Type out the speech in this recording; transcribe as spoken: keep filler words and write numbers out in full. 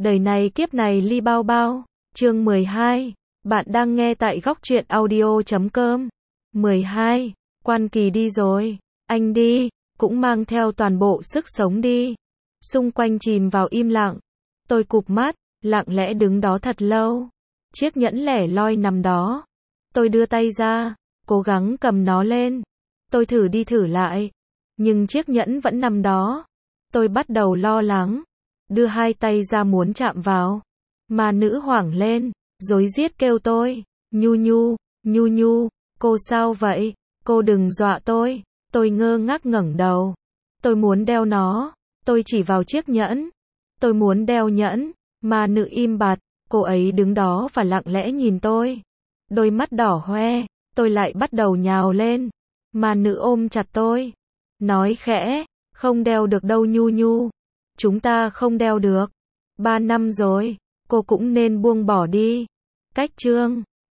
Đời này kiếp này ly bao bao. Chương mười hai. Bạn đang nghe tại góc truyện audio chấm com. mười hai. Quan Kỳ đi rồi. Anh đi, cũng mang theo toàn bộ sức sống đi. Xung quanh chìm vào im lặng. Tôi cụp mắt, lặng lẽ đứng đó thật lâu. Chiếc nhẫn lẻ loi nằm đó. Tôi đưa tay ra, cố gắng cầm nó lên. Tôi thử đi thử lại, nhưng chiếc nhẫn vẫn nằm đó. Tôi bắt đầu lo lắng, đưa hai tay ra muốn chạm vào. Mà nữ hoảng lên, rối rít kêu tôi, Nhu Nhu, Nhu Nhu, cô sao vậy? Cô đừng dọa tôi. Tôi ngơ ngác ngẩng đầu. Tôi muốn đeo nó. Tôi chỉ vào chiếc nhẫn. Tôi muốn đeo nhẫn. Mà nữ im bặt. Cô ấy đứng đó và lặng lẽ nhìn tôi. Đôi mắt đỏ hoe. Tôi lại bắt đầu nhào lên. Mà nữ ôm chặt tôi. Nói khẽ, không đeo được đâu Nhu Nhu. Chúng ta không đeo được. Ba năm rồi. Cô cũng nên buông bỏ đi. Cách chương